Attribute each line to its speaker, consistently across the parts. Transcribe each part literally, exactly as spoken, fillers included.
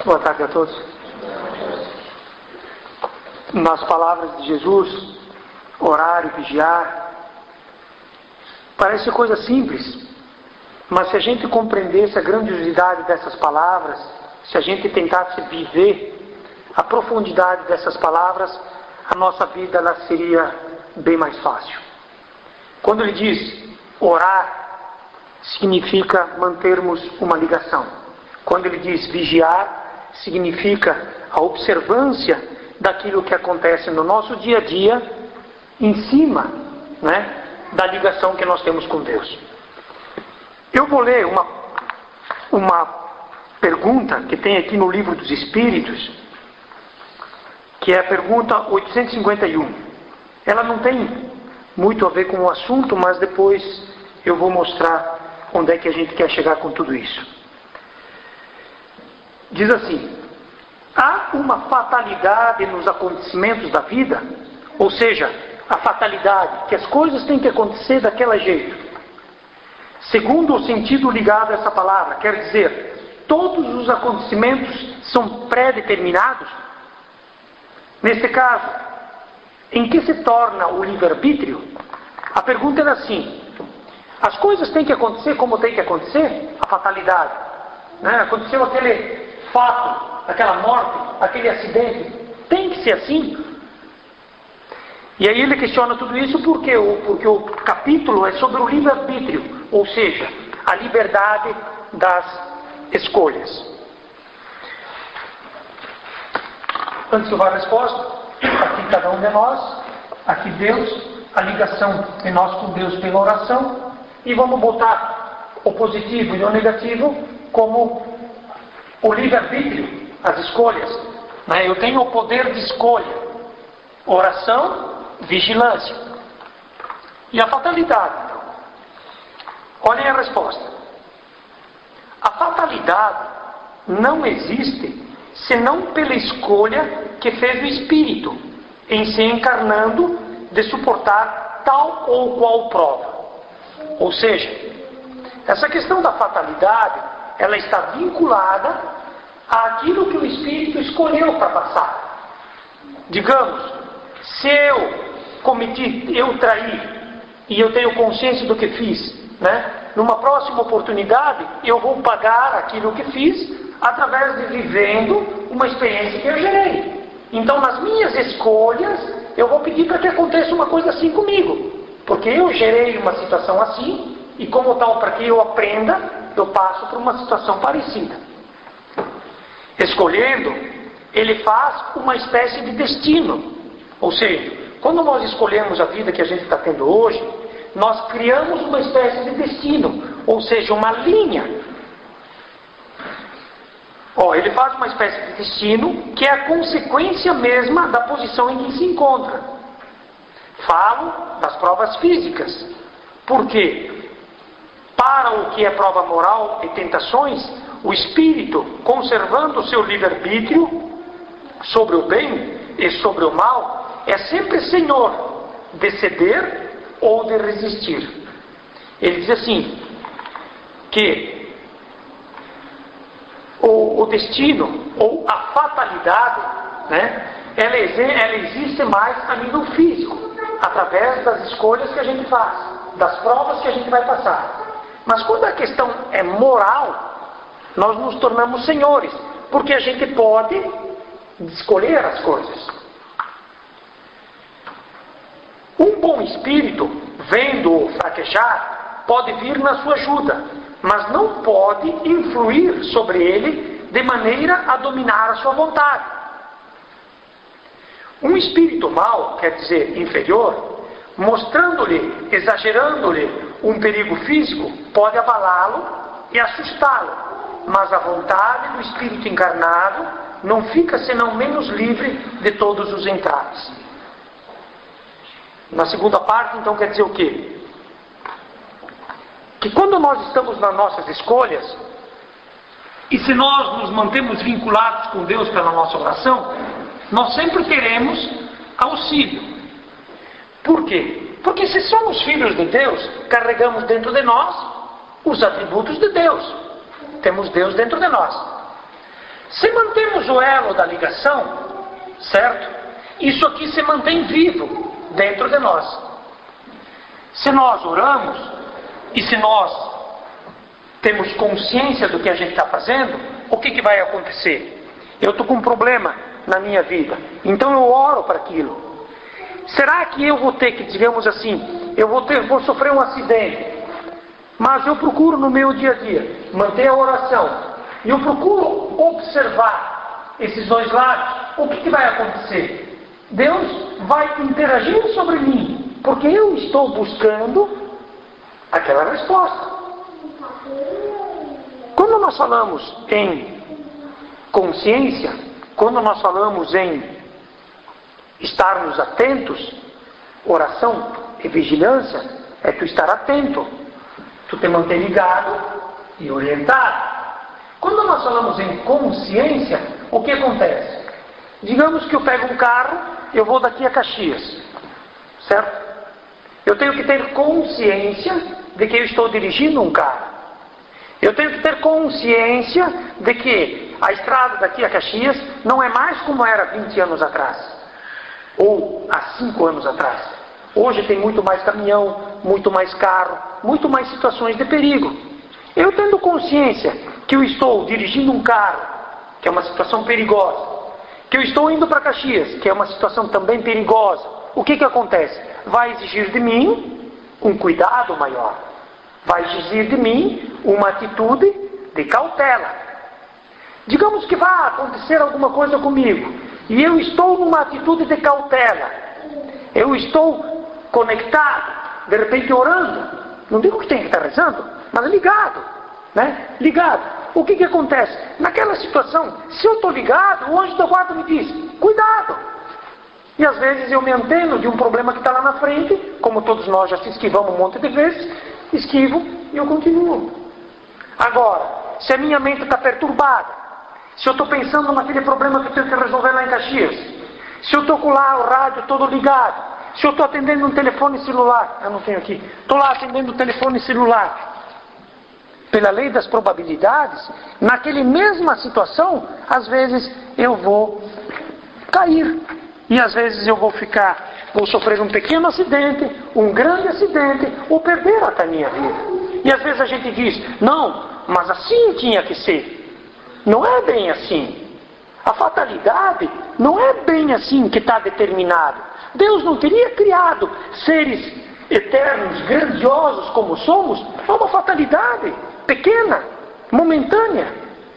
Speaker 1: Boa tarde a todos. Nas palavras de Jesus, orar e vigiar, parece coisa simples, mas se a gente compreendesse a grandiosidade dessas palavras, se a gente tentasse viver a profundidade dessas palavras, a nossa vida ela seria bem mais fácil. Quando ele diz orar, significa mantermos uma ligação. Quando ele diz vigiar, significa a observância daquilo que acontece no nosso dia a dia, em cima, né, da ligação que nós temos com Deus. Eu vou ler uma, uma pergunta que tem aqui no Livro dos Espíritos, que é a pergunta oitocentos e cinquenta e um. Ela não tem muito a ver com o assunto, mas depois eu vou mostrar onde é que a gente quer chegar com tudo isso. Diz assim: há uma fatalidade nos acontecimentos da vida, ou seja, a fatalidade, que as coisas têm que acontecer daquele jeito. Segundo o sentido ligado a essa palavra, quer dizer, todos os acontecimentos são pré-determinados? Neste caso, em que se torna o livre-arbítrio? A pergunta era assim: as coisas têm que acontecer como tem que acontecer? A fatalidade, né? Aconteceu aquele fato, aquela morte, aquele acidente, tem que ser assim? E aí ele questiona tudo isso porque o, porque o capítulo é sobre o livre-arbítrio, ou seja, a liberdade das escolhas. Antes de eu dar a resposta, aqui cada um de nós, aqui Deus, a ligação de nós com Deus pela oração, e vamos botar o positivo e o negativo como o livre-arbítrio, as escolhas. Eu tenho o poder de escolha, oração, vigilância. E a fatalidade, então? Olhem a resposta. A fatalidade não existe senão pela escolha que fez o Espírito em se encarnando de suportar tal ou qual prova. Ou seja, essa questão da fatalidade, ela está vinculada àquilo que o Espírito escolheu para passar. Digamos, se eu cometi, eu traí, e eu tenho consciência do que fiz, né? Numa próxima oportunidade, eu vou pagar aquilo que fiz através de vivendo uma experiência que eu gerei. Então, nas minhas escolhas, eu vou pedir para que aconteça uma coisa assim comigo, porque eu gerei uma situação assim, e como tal, para que eu aprenda, eu passo por uma situação parecida. Escolhendo, ele faz uma espécie de destino. Ou seja, quando nós escolhemos a vida que a gente está tendo hoje, nós criamos uma espécie de destino, ou seja, uma linha. Ó, ele faz uma espécie de destino que é a consequência mesma da posição em que se encontra. Falo das provas físicas. Por quê? Para o que é prova moral e tentações, o espírito, conservando o seu livre-arbítrio sobre o bem e sobre o mal, é sempre senhor de ceder ou de resistir. Ele diz assim, que o, o destino, ou a fatalidade, né, ela, ela existe mais a nível físico, através das escolhas que a gente faz, das provas que a gente vai passar. Mas quando a questão é moral, nós nos tornamos senhores, porque a gente pode escolher as coisas. Um bom espírito, vendo-o fraquejar, pode vir na sua ajuda, mas não pode influir sobre ele de maneira a dominar a sua vontade. Um espírito mau, quer dizer inferior, mostrando-lhe, exagerando-lhe um perigo físico, pode abalá-lo e assustá-lo, mas a vontade do espírito encarnado não fica senão menos livre de todos os entraves. Na segunda parte, então, quer dizer o quê? Que quando nós estamos nas nossas escolhas, e se nós nos mantemos vinculados com Deus pela nossa oração, nós sempre teremos auxílio. Por quê? Porque se somos filhos de Deus, carregamos dentro de nós os atributos de Deus. Temos Deus dentro de nós. Se mantemos o elo da ligação, certo? Isso aqui se mantém vivo dentro de nós. Se nós oramos e se nós temos consciência do que a gente está fazendo, o que, que vai acontecer? Eu estou com um problema na minha vida, então eu oro para aquilo. Será que eu vou ter que, digamos assim, eu vou, ter, vou sofrer um acidente, mas eu procuro no meu dia a dia manter a oração, e eu procuro observar esses dois lados, o que, que vai acontecer? Deus vai interagir sobre mim, porque eu estou buscando aquela resposta. Quando nós falamos em consciência, quando nós falamos em estarmos atentos, oração e vigilância é tu estar atento, tu te manter ligado e orientado. Quando nós falamos em consciência, o que acontece? Digamos que eu pego um carro, eu vou daqui a Caxias, certo? Eu tenho que ter consciência de que eu estou dirigindo um carro. Eu tenho que ter consciência de que a estrada daqui a Caxias não é mais como era vinte anos atrás, ou há cinco anos atrás. Hoje tem muito mais caminhão, muito mais carro, muito mais situações de perigo. Eu tendo consciência que eu estou dirigindo um carro, que é uma situação perigosa, que eu estou indo para Caxias, que é uma situação também perigosa, o que que acontece? Vai exigir de mim um cuidado maior. Vai exigir de mim uma atitude de cautela. Digamos que vai acontecer alguma coisa comigo, e eu estou numa atitude de cautela. Eu estou conectado, de repente orando. Não digo que tem que estar rezando, mas ligado, né? Ligado. O que que acontece? Naquela situação, se eu estou ligado, o anjo da guarda me diz, cuidado. E às vezes eu me anteno de um problema que está lá na frente, como todos nós já se esquivamos um monte de vezes, esquivo e eu continuo. Agora, se a minha mente está perturbada, se eu estou pensando naquele problema que eu tenho que resolver lá em Caxias, se eu estou com lá o rádio todo ligado, se eu estou atendendo um telefone celular, eu não tenho aqui, estou lá atendendo um telefone celular, pela lei das probabilidades, naquela mesma situação, às vezes eu vou cair, e às vezes eu vou ficar, vou sofrer um pequeno acidente, um grande acidente, ou perder até a minha vida. E às vezes a gente diz, não, mas assim tinha que ser. Não é bem assim. A fatalidade não é bem assim que está determinado. Deus não teria criado seres eternos, grandiosos como somos, é uma fatalidade pequena, momentânea.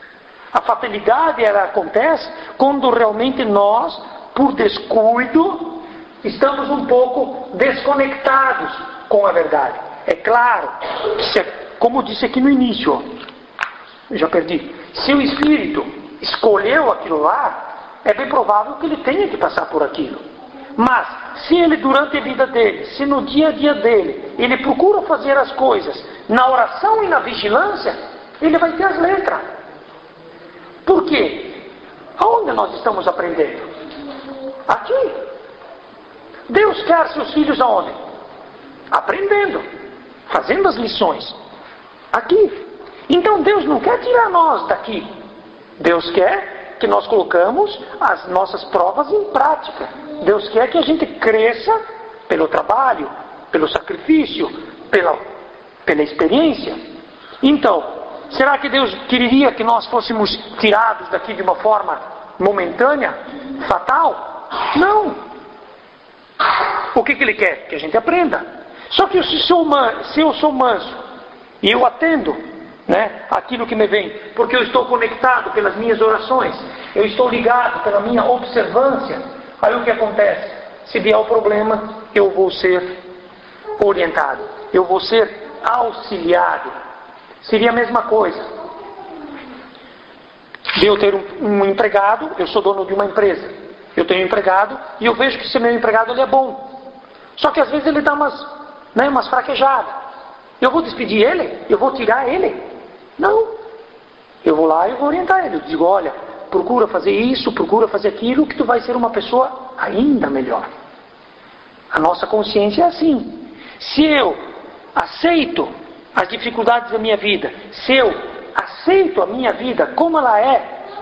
Speaker 1: A fatalidade ela acontece quando realmente nós, por descuido, estamos um pouco desconectados com a verdade. É claro, se, como disse aqui no início, ó, eu já perdi. Se o Espírito escolheu aquilo lá, é bem provável que ele tenha que passar por aquilo. Mas, se ele durante a vida dele, se no dia a dia dele, ele procura fazer as coisas na oração e na vigilância, ele vai ter as letras. Por quê? Aonde nós estamos aprendendo? Aqui. Deus quer seus filhos aonde? Aprendendo, fazendo as lições. Aqui. Então Deus não quer tirar nós daqui. Deus quer que nós colocamos as nossas provas em prática. Deus quer que a gente cresça pelo trabalho, pelo sacrifício, pela, pela experiência. Então, será que Deus queria que nós fôssemos tirados daqui de uma forma momentânea, fatal? Não. O que que Ele quer? Que a gente aprenda. Só que se, sou man, se eu sou manso e eu atendo, né, aquilo que me vem, porque eu estou conectado pelas minhas orações, eu estou ligado pela minha observância, aí o que acontece? Se vier o problema, eu vou ser orientado, eu vou ser auxiliado. Seria a mesma coisa de eu ter um, um empregado, eu sou dono de uma empresa, eu tenho um empregado e eu vejo que esse meu empregado ele é bom, só que às vezes ele dá umas, né, umas fraquejadas. Eu vou despedir ele? Eu vou tirar ele? Não. Eu vou lá e vou orientar ele. Eu digo, olha, procura fazer isso, procura fazer aquilo, que tu vai ser uma pessoa ainda melhor. A nossa consciência é assim. Se eu aceito as dificuldades da minha vida, se eu aceito a minha vida como ela é,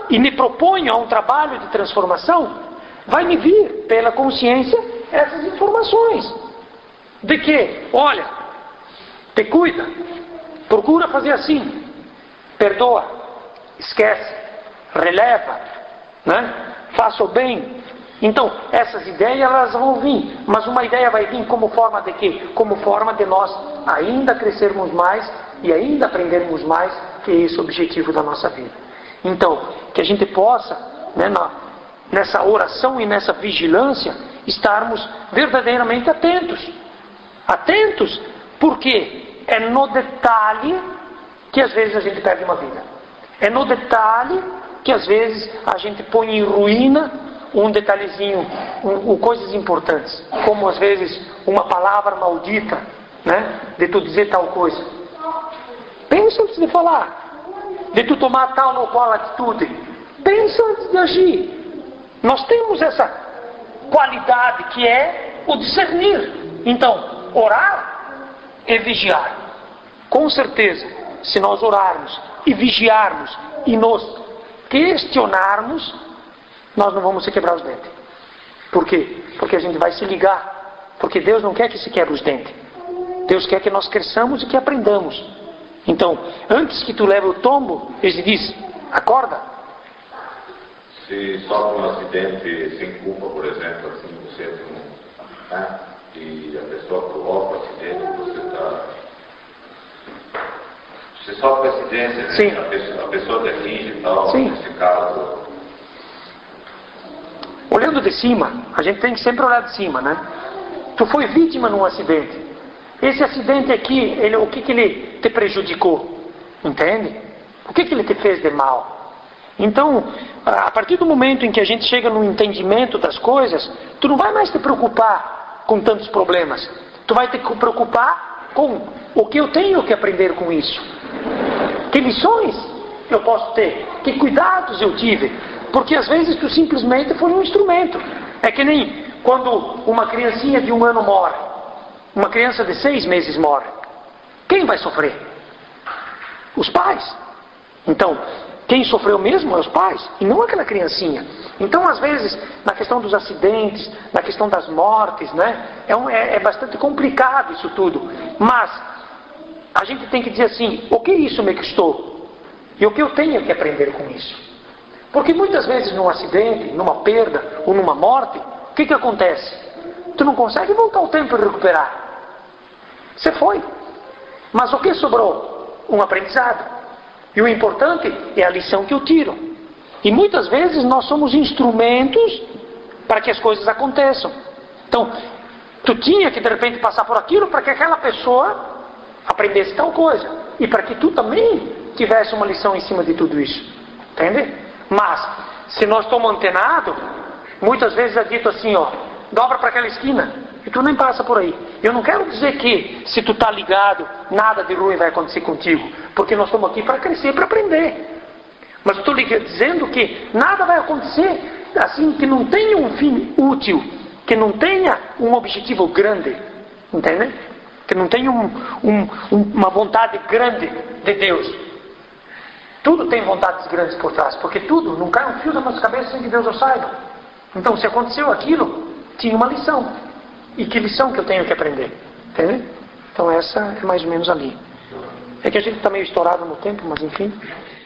Speaker 1: e me proponho a um trabalho de transformação, vai me vir pela consciência essas informações. De que, olha, te cuida, procura fazer assim, perdoa, esquece, releva, né? Faça o bem. Então, essas ideias elas vão vir, mas uma ideia vai vir como forma de quê? Como forma de nós ainda crescermos mais e ainda aprendermos mais, que é esse o objetivo da nossa vida. Então, que a gente possa, né, na, nessa oração e nessa vigilância, estarmos verdadeiramente atentos. Atentos, porque é no detalhe que às vezes a gente perde uma vida. É no detalhe que às vezes a gente põe em ruína um detalhezinho, um, um, coisas importantes, como às vezes uma palavra maldita, né, de tu dizer tal coisa. Pensa antes de falar, de tu tomar tal ou qual atitude. Pensa antes de agir. Nós temos essa qualidade que é o discernir. Então, orar e vigiar. Com certeza, se nós orarmos e vigiarmos e nos questionarmos, nós não vamos se quebrar os dentes. Por quê? Porque a gente vai se ligar. Porque Deus não quer que se quebre os dentes. Deus quer que nós cresçamos e que aprendamos. Então, antes que tu leve o tombo, Ele diz, acorda.
Speaker 2: Se sofre um acidente sem culpa, por exemplo, assim, você não, né? E a pessoa provoca o acidente, você está... Você sofre acidente, né?
Speaker 1: Sim.
Speaker 2: A pessoa, a pessoa define e tal,
Speaker 1: Sim.
Speaker 2: nesse caso...
Speaker 1: Olhando de cima, a gente tem que sempre olhar de cima, né? Tu foi vítima num acidente. Esse acidente aqui, ele, o que, que ele te prejudicou? Entende? O que, que ele te fez de mal? Então, a partir do momento em que a gente chega no entendimento das coisas, tu não vai mais te preocupar com tantos problemas. Tu vai te preocupar com o que eu tenho que aprender com isso. Que lições eu posso ter? Que cuidados eu tive? Porque às vezes tu simplesmente foi um instrumento. É que nem quando uma criancinha de um ano morre. Uma criança de seis meses morre. Quem vai sofrer? Os pais. Então, quem sofreu mesmo é os pais, e não aquela criancinha. Então, às vezes, na questão dos acidentes, na questão das mortes, né? É, um, é, é bastante complicado isso tudo. Mas, a gente tem que dizer assim, o que isso me custou? E o que eu tenho que aprender com isso? Porque muitas vezes num acidente, numa perda ou numa morte, o que que acontece? Tu não consegue voltar ao tempo e recuperar. Você foi. Mas o que sobrou? Um aprendizado. E o importante é a lição que eu tiro. E muitas vezes nós somos instrumentos para que as coisas aconteçam. Então, tu tinha que de repente passar por aquilo para que aquela pessoa aprendesse tal coisa. E para que tu também tivesse uma lição em cima de tudo isso. Entende? Mas, se nós estamos antenados, muitas vezes é dito assim, ó, dobra para aquela esquina, e tu nem passa por aí. Eu não quero dizer que, se tu está ligado, nada de ruim vai acontecer contigo, porque nós estamos aqui para crescer, para aprender. Mas eu estou dizendo que nada vai acontecer, assim, que não tenha um fim útil, que não tenha um objetivo grande, entende? Que não tenha um, um, uma vontade grande de Deus. Tudo tem vontades grandes por trás, porque tudo, não cai um fio da nossa cabeça sem que Deus o saiba. Então, se aconteceu aquilo, tinha uma lição. E que lição que eu tenho que aprender? Entende? Então, essa é mais ou menos ali. É que a gente está meio estourado no tempo, mas enfim...